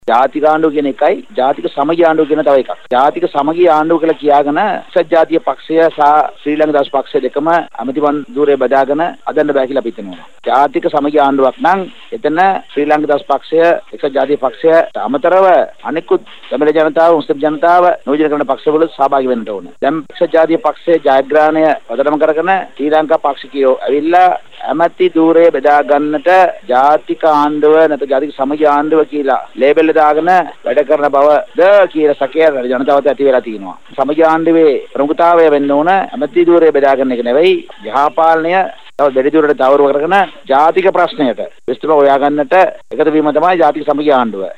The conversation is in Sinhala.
ජාතික ආණ්ඩුව කියන එකයි ජාතික සමගි ආණ්ඩුව කියන තව එකක්. ජාතික සමගි ආණ්ඩුව කියලා කියාගෙන එක්සත් ජාතික පක්ෂය සහ ශ්‍රී ලංකා දවස් පක්ෂය දෙකම ඇමති මන්දූරේ බදාගෙන අදන්න බෑ කියලා අපි හිතනවා. ජාතික සමගි ආණ්ඩුවක් නම් එතන ශ්‍රී ලංකා දවස් පක්ෂය එක්සත් ජාතික පක්ෂය අමතරව අනෙකුත් දමිළ ජනතාව මුස්ලිම් ජනතාව නෝජන කරන පක්ෂවල සහභාගී වෙන්න ඕන. දැන් එක්සත් ජාතික පක්ෂයේ ජයග්‍රහණය වදනම කරගෙන ශ්‍රී ලංකා පාක්ෂිකයෝ ඇවිල්ලා ඇමති ධූරය බෙදා ගන්නට ජාතික ආණ්ඩුව නැත්නම් ජාතික සමගි ආණ්ඩුව කියලා ලේබල් එක දාගෙන වැඩ කරන බවද කියලා සැකය ජනතාවට ඇති වෙලා තියෙනවා. සමගි ආණ්ඩුවේ ප්‍රමුඛතාවය වෙන්න ඕන ඇමති ධූරය බෙදා ගන්න එක නෙවෙයි යහපාලනය තව දෙවි දුරට තවරු කරගෙන ජාතික ප්‍රශ්නයට විශ්ව හොයා ගන්නට එකතු වීම තමයි ජාතික සමගි ආණ්ඩුව.